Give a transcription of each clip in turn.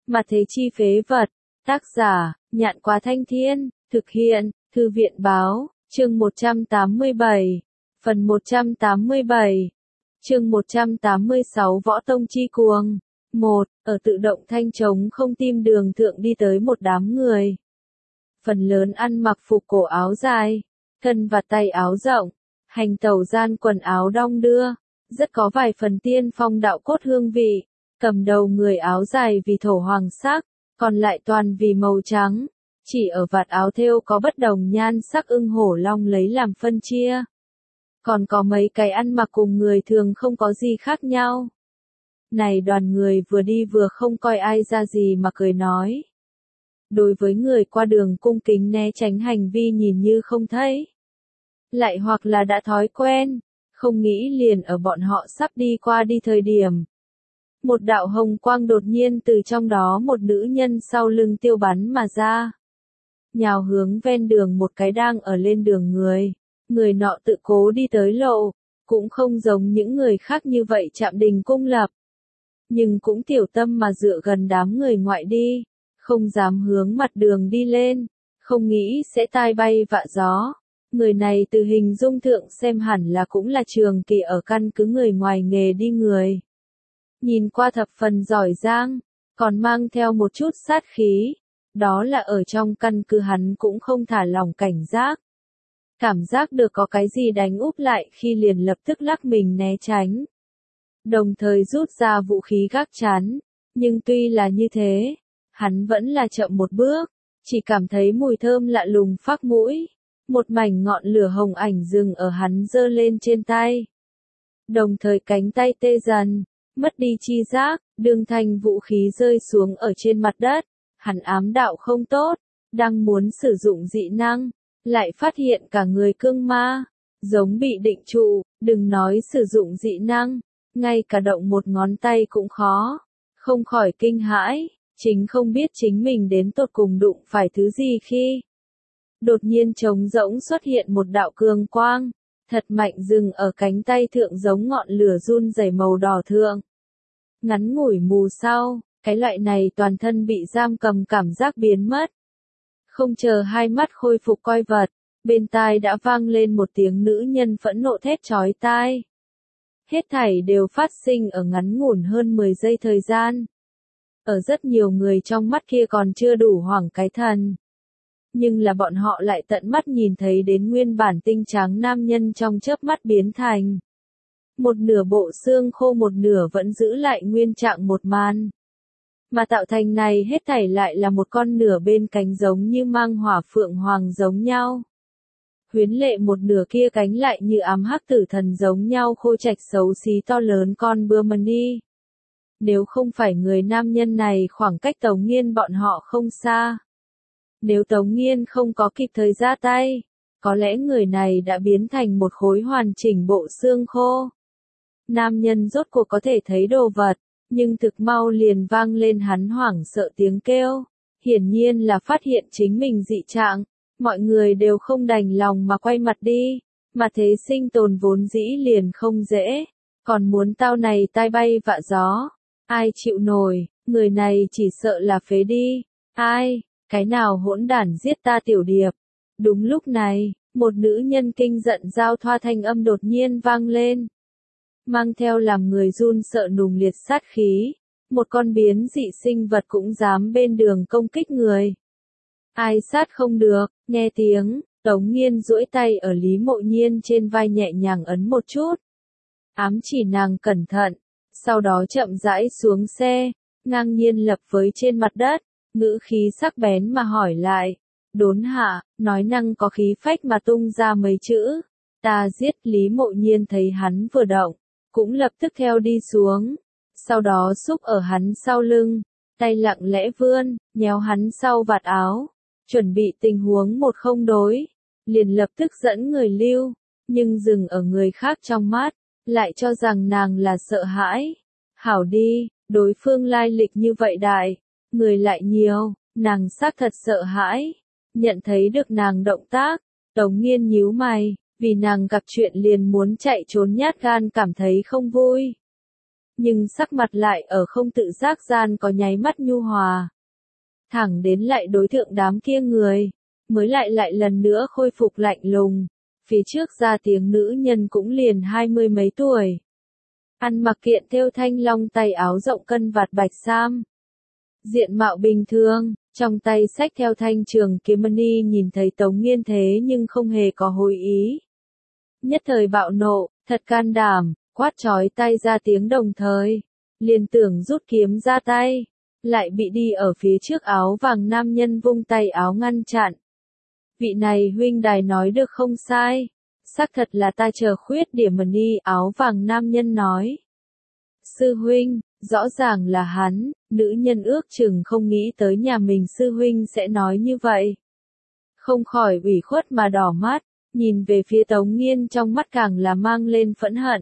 Mà thế chi phế vật. Tác giả, Nhạn Quá Thanh Thiên, thực hiện, Thư viện Báo, chương 187, phần 187, chương 186 Võ Tông Chi Cuồng. 1. Ở tự động thanh trống không tim đường thượng đi tới một đám người. Phần lớn ăn mặc phục cổ áo dài, thân và tay áo rộng, hành tẩu gian quần áo đong đưa, rất có vài phần tiên phong đạo cốt hương vị. Cầm đầu người áo dài vì thổ hoàng sắc, còn lại toàn vì màu trắng, chỉ ở vạt áo thêu có bất đồng nhan sắc ưng hổ long lấy làm phân chia. Còn có mấy cái ăn mặc cùng người thường không có gì khác nhau. Này đoàn người vừa đi vừa không coi ai ra gì mà cười nói. Đối với người qua đường cung kính né tránh hành vi nhìn như không thấy. Lại hoặc là đã thói quen, không nghĩ liền ở bọn họ sắp đi qua đi thời điểm. Một đạo hồng quang đột nhiên từ trong đó một nữ nhân sau lưng tiêu bắn mà ra. Nhào hướng ven đường một cái đang ở lên đường người. Người nọ tự cố đi tới lộ, cũng không giống những người khác như vậy chạm đình cung lập. Nhưng cũng tiểu tâm mà dựa gần đám người ngoại đi, không dám hướng mặt đường đi lên, không nghĩ sẽ tai bay vạ gió. Người này từ hình dung thượng xem hẳn là cũng là trường kỳ ở căn cứ người ngoài nghề đi người. Nhìn qua thập phần giỏi giang, còn mang theo một chút sát khí, đó là ở trong căn cứ hắn cũng không thả lỏng cảnh giác. Cảm giác được có cái gì đánh úp lại khi liền lập tức lắc mình né tránh. Đồng thời rút ra vũ khí gác chắn, nhưng tuy là như thế, hắn vẫn là chậm một bước, chỉ cảm thấy mùi thơm lạ lùng phác mũi, một mảnh ngọn lửa hồng ảnh dừng ở hắn giơ lên trên tay. Đồng thời cánh tay tê dần, mất đi chi giác, đường thành vũ khí rơi xuống ở trên mặt đất, hắn ám đạo không tốt, đang muốn sử dụng dị năng, lại phát hiện cả người cương ma, giống bị định trụ, đừng nói sử dụng dị năng, ngay cả động một ngón tay cũng khó, không khỏi kinh hãi, chính không biết chính mình đến tột cùng đụng phải thứ gì khi. Đột nhiên trống rỗng xuất hiện một đạo cường quang, thật mạnh dừng ở cánh tay thượng giống ngọn lửa run rẩy màu đỏ thượng. Ngắn ngủi mù sau, cái loại này toàn thân bị giam cầm cảm giác biến mất. Không chờ hai mắt khôi phục coi vật, bên tai đã vang lên một tiếng nữ nhân phẫn nộ thét chói tai. Hết thảy đều phát sinh ở ngắn ngủn hơn 10 giây thời gian. Ở rất nhiều người trong mắt kia còn chưa đủ hoảng cái thần. Nhưng là bọn họ lại tận mắt nhìn thấy đến nguyên bản tinh tráng nam nhân trong chớp mắt biến thành. Một nửa bộ xương khô một nửa vẫn giữ lại nguyên trạng một màn. Mà tạo thành này hết thảy lại là một con nửa bên cánh giống như mang hỏa phượng hoàng giống nhau. Huyến lệ một nửa kia cánh lại như ám hắc tử thần giống nhau khô trạch xấu xí to lớn con Burmani. Nếu không phải người nam nhân này khoảng cách Tống Nghiên bọn họ không xa. Nếu Tống Nghiên không có kịp thời ra tay, có lẽ người này đã biến thành một khối hoàn chỉnh bộ xương khô. Nam nhân rốt cuộc có thể thấy đồ vật, nhưng thực mau liền vang lên hắn hoảng sợ tiếng kêu. Hiển nhiên là phát hiện chính mình dị trạng, mọi người đều không đành lòng mà quay mặt đi, mà thế sinh tồn vốn dĩ liền không dễ, còn muốn tao này tai bay vạ gió. Ai chịu nổi, người này chỉ sợ là phế đi. Ai, cái nào hỗn đản giết ta tiểu điệp. Đúng lúc này, một nữ nhân kinh giận giao thoa thanh âm đột nhiên vang lên. Mang theo làm người run sợ nùng liệt sát khí. Một con biến dị sinh vật cũng dám bên đường công kích người. Ai sát không được, nghe tiếng, Tống Nghiên duỗi tay ở Lý Mộ Nhiên trên vai nhẹ nhàng ấn một chút. Ám chỉ nàng cẩn thận. Sau đó chậm rãi xuống xe, ngang nhiên lập với trên mặt đất, ngữ khí sắc bén mà hỏi lại. Đốn hạ, nói năng có khí phách mà tung ra mấy chữ. Ta giết. Lý Mộ Nhiên thấy hắn vừa động, cũng lập tức theo đi xuống. Sau đó xúc ở hắn sau lưng, tay lặng lẽ vươn, nhéo hắn sau vạt áo, chuẩn bị tình huống một không đối. Liền lập tức dẫn người lưu, nhưng dừng ở người khác trong mắt. Lại cho rằng nàng là sợ hãi. Hảo đi, đối phương lai lịch như vậy đại, người lại nhiều, nàng xác thật sợ hãi. Nhận thấy được nàng động tác, Tống Nghiên nhíu mày, vì nàng gặp chuyện liền muốn chạy trốn nhát gan cảm thấy không vui. nhưng sắc mặt lại ở không tự giác gian có nháy mắt nhu hòa. Thẳng đến lại đối thượng đám kia người, mới lại lần nữa khôi phục lạnh lùng. Phía trước ra tiếng nữ nhân cũng liền 20 mấy tuổi. Ăn mặc kiện thêu thanh long tay áo rộng cân vạt bạch sam. Diện mạo bình thường, trong tay xách theo thanh trường kiếm mani nhìn thấy Tống Nghiên thế nhưng không hề có hồi ý. Nhất thời bạo nộ, thật can đảm, quát chói tay ra tiếng đồng thời. Liền tưởng rút kiếm ra tay, lại bị đi ở phía trước áo vàng nam nhân vung tay áo ngăn chặn. Vị này huynh đài nói được không sai, xác thật là ta chờ khuyết điểm mani, áo vàng nam nhân nói. Sư huynh, rõ ràng là hắn, nữ nhân ước chừng không nghĩ tới nhà mình sư huynh sẽ nói như vậy. Không khỏi ủy khuất mà đỏ mắt, nhìn về phía Tống Nghiên trong mắt càng là mang lên phẫn hận.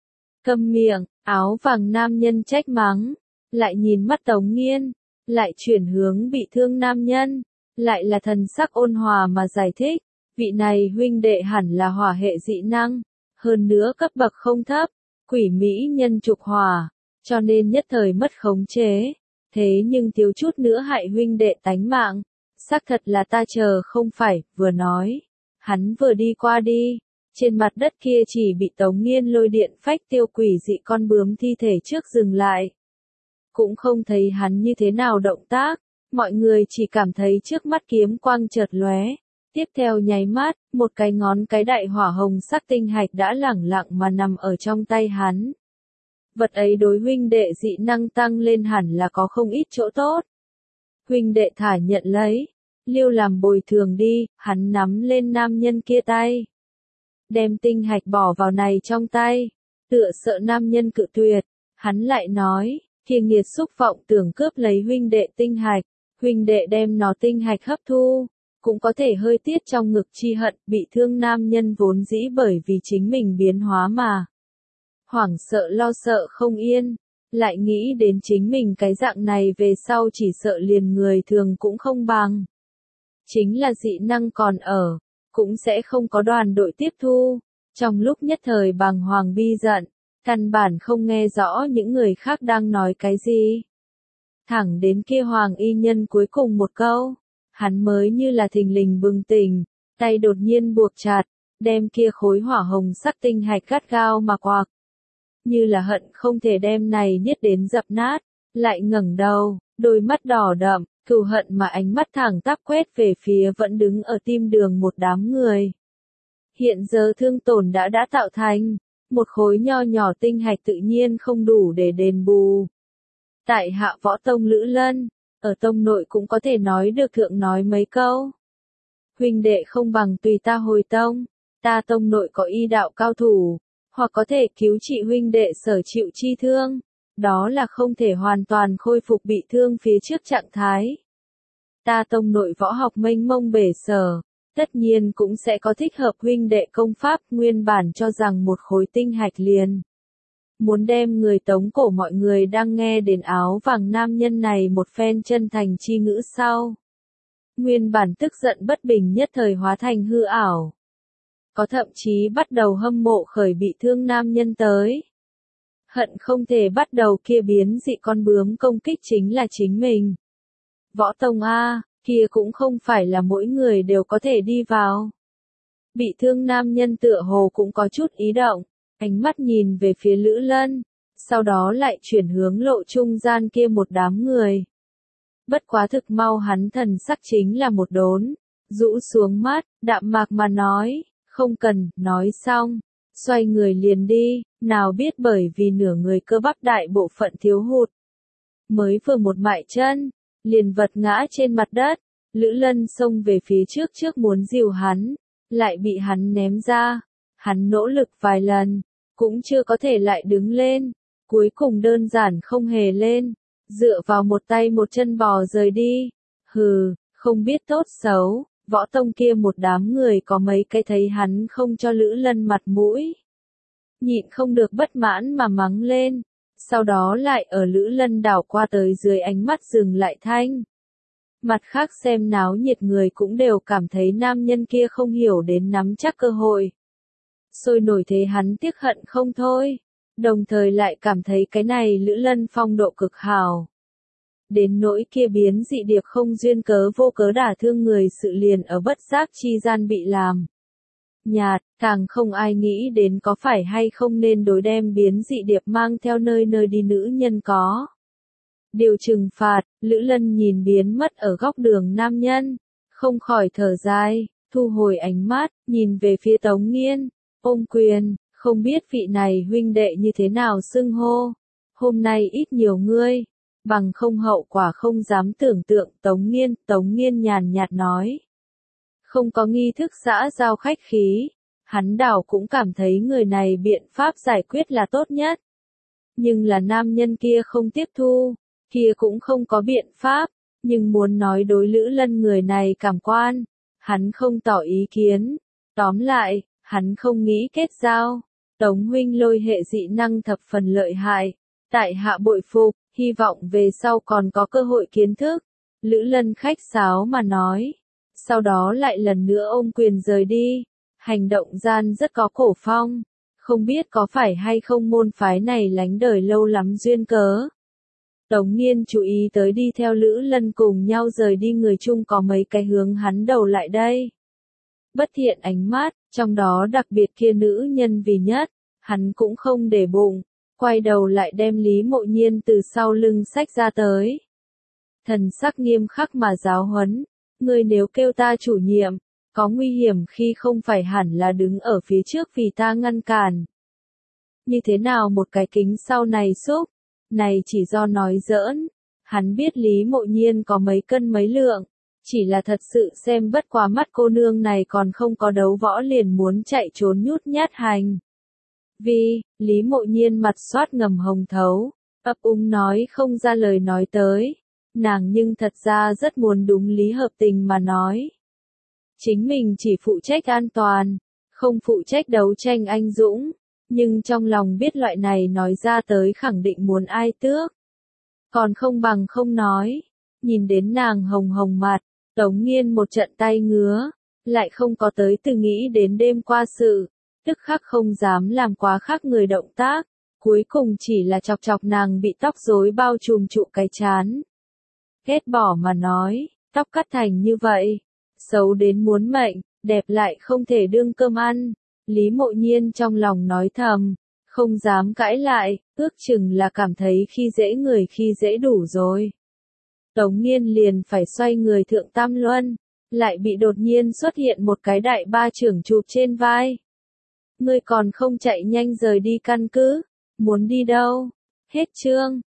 Câm miệng, áo vàng nam nhân trách mắng, lại nhìn mắt Tống Nghiên, lại chuyển hướng bị thương nam nhân, lại là thần sắc ôn hòa mà giải thích, vị này huynh đệ hẳn là hỏa hệ dị năng, hơn nữa cấp bậc không thấp, quỷ mỹ nhân trục hỏa, cho nên nhất thời mất khống chế, thế nhưng thiếu chút nữa hại huynh đệ tánh mạng, xác thật là ta chờ không phải, vừa nói, hắn vừa đi qua đi, trên mặt đất kia chỉ bị Tống Nghiên lôi điện phách tiêu quỷ dị con bướm thi thể trước dừng lại. Cũng không thấy hắn như thế nào động tác, mọi người chỉ cảm thấy trước mắt kiếm quang chợt lóe. Tiếp theo nháy mắt, một cái ngón cái đại hỏa hồng sắc tinh hạch đã lẳng lặng mà nằm ở trong tay hắn. Vật ấy đối huynh đệ dị năng tăng lên hẳn là có không ít chỗ tốt. Huynh đệ thả nhận lấy, lưu làm bồi thường đi, hắn nắm lên nam nhân kia tay. Đem tinh hạch bỏ vào này trong tay, tựa sợ nam nhân cự tuyệt, hắn lại nói, kia nghiệt xúc vọng tưởng cướp lấy huynh đệ tinh hạch, huynh đệ đem nó tinh hạch hấp thu, cũng có thể hơi tiết trong ngực chi hận, bị thương nam nhân vốn dĩ bởi vì chính mình biến hóa mà. Hoảng sợ lo sợ không yên, lại nghĩ đến chính mình cái dạng này về sau chỉ sợ liền người thường cũng không bằng. Chính là dị năng còn ở, cũng sẽ không có đoàn đội tiếp thu, trong lúc nhất thời bàng hoàng bi giận, căn bản không nghe rõ những người khác đang nói cái gì. Thẳng đến kia hoàng y nhân cuối cùng một câu, hắn mới như là thình lình bừng tỉnh, tay đột nhiên buộc chặt, đem kia khối hỏa hồng sắc tinh hạch gắt gao mà quạc. Như là hận không thể đem này niết đến dập nát, lại ngẩng đầu, đôi mắt đỏ đậm, cừu hận mà ánh mắt thẳng tắp quét về phía vẫn đứng ở tim đường một đám người. Hiện giờ thương tổn đã tạo thành, một khối nho nhỏ tinh hạch tự nhiên không đủ để đền bù. Tại hạ võ tông Lữ Lân, ở tông nội cũng có thể nói được thượng nói mấy câu. Huynh đệ không bằng tùy ta hồi tông, ta tông nội có y đạo cao thủ, hoặc có thể cứu trị huynh đệ sở chịu chi thương, đó là không thể hoàn toàn khôi phục bị thương phía trước trạng thái. Ta tông nội võ học mênh mông bể sở, tất nhiên cũng sẽ có thích hợp huynh đệ công pháp, nguyên bản cho rằng một khối tinh hạch liền. Muốn đem người Tống cổ mọi người đang nghe đến áo vàng nam nhân này một phen chân thành chi ngữ sau. Nguyên bản tức giận bất bình nhất thời hóa thành hư ảo. Có thậm chí bắt đầu hâm mộ khởi bị thương nam nhân tới. Hận không thể bắt đầu kia biến dị con bướm công kích chính là chính mình. Võ tông A, kia cũng không phải là mỗi người đều có thể đi vào. Bị thương nam nhân tựa hồ cũng có chút ý động, ánh mắt nhìn về phía Lữ Lân, sau đó lại chuyển hướng lộ trung gian kia một đám người. Bất quá thực mau hắn thần sắc chính là một đốn, rũ xuống mắt, đạm mạc mà nói, không cần, nói xong, xoay người liền đi, nào biết bởi vì nửa người cơ bắp đại bộ phận thiếu hụt. Mới vừa một mại chân, liền vật ngã trên mặt đất, Lữ Lân xông về phía trước muốn dìu hắn, lại bị hắn ném ra. Hắn nỗ lực vài lần, cũng chưa có thể lại đứng lên, cuối cùng đơn giản không hề lên, dựa vào một tay một chân bò rời đi. Hừ, không biết tốt xấu, võ tông kia một đám người có mấy cái thấy hắn không cho Lữ Lân mặt mũi. Nhịn không được bất mãn mà mắng lên, sau đó lại ở Lữ Lân đảo qua tới dưới ánh mắt dừng lại thanh. Mặt khác xem náo nhiệt người cũng đều cảm thấy nam nhân kia không hiểu đến nắm chắc cơ hội. Sôi nổi thế hắn tiếc hận không thôi, Đồng thời lại cảm thấy cái này Lữ Lân phong độ cực hảo. Đến nỗi kia biến dị điệp không duyên cớ vô cớ đả thương người sự liền ở bất giác chi gian bị làm nhạt, càng không ai nghĩ đến có phải hay không nên đối đem biến dị điệp mang theo nơi nơi đi nữ nhân có. Điều trừng phạt, Lữ Lân nhìn biến mất ở góc đường nam nhân, không khỏi thở dài, thu hồi ánh mắt, nhìn về phía Tống Nghiên, ôm quyền, không biết vị này huynh đệ như thế nào xưng hô. Hôm nay ít nhiều ngươi, bằng không hậu quả không dám tưởng tượng. Tống Nghiên nhàn nhạt nói. Không có nghi thức xã giao khách khí, hắn đảo cũng cảm thấy người này biện pháp giải quyết là tốt nhất. Nhưng là nam nhân kia không tiếp thu, kia cũng không có biện pháp, nhưng muốn nói đối Lữ Lân người này cảm quan, hắn không tỏ ý kiến. Tóm lại, hắn không nghĩ kết giao. Tống huynh lôi hệ dị năng thập phần lợi hại, tại hạ bội phục, hy vọng về sau còn có cơ hội kiến thức. Lữ Lân khách sáo mà nói, sau đó lại lần nữa ôm quyền rời đi, hành động gian rất có cổ phong, không biết có phải hay không môn phái này lánh đời lâu lắm duyên cớ. Tống Nghiên chú ý tới đi theo Lữ Lân cùng nhau rời đi người chung có mấy cái hướng hắn đầu lại đây. Bất thiện ánh mắt, trong đó đặc biệt kia nữ nhân vì nhất, hắn cũng không để bụng, quay đầu lại đem Lý Mộ Nhiên từ sau lưng xách ra tới. Thần sắc nghiêm khắc mà giáo huấn, ngươi nếu kêu ta chủ nhiệm, có nguy hiểm khi không phải hẳn là đứng ở phía trước vì ta ngăn cản. Như thế nào một cái kính sau này xúc, này chỉ do nói giỡn, hắn biết Lý Mộ Nhiên có mấy cân mấy lượng, chỉ là thật sự xem bất quá mắt cô nương này còn không có đấu võ liền muốn chạy trốn nhút nhát hành. Vì, Lý Mộ Nhiên mặt xoát ngầm hồng thấu, ấp úng nói không ra lời nói tới, nàng nhưng thật ra rất muốn đúng lý hợp tình mà nói. Chính mình chỉ phụ trách an toàn, không phụ trách đấu tranh anh dũng, nhưng trong lòng biết loại này nói ra tới khẳng định muốn ai tước. Còn không bằng không nói, nhìn đến nàng hồng hồng mặt, Tống Nghiên một trận tay ngứa, lại không có tới từ nghĩ đến đêm qua sự, tức khắc không dám làm quá khác người động tác, cuối cùng chỉ là chọc chọc nàng bị tóc rối bao trùm trụ cái chán. Ghét bỏ mà nói, tóc cắt thành như vậy, xấu đến muốn mệnh, đẹp lại không thể đương cơm ăn. Lý Mộ Nhiên trong lòng nói thầm, không dám cãi lại, ước chừng là cảm thấy khi dễ người khi dễ đủ rồi. Tống Nghiên liền phải xoay người thượng tam luân, lại bị đột nhiên xuất hiện một cái đại ba trưởng chụp trên vai. Ngươi còn không chạy nhanh rời đi căn cứ, muốn đi đâu? Hết chương.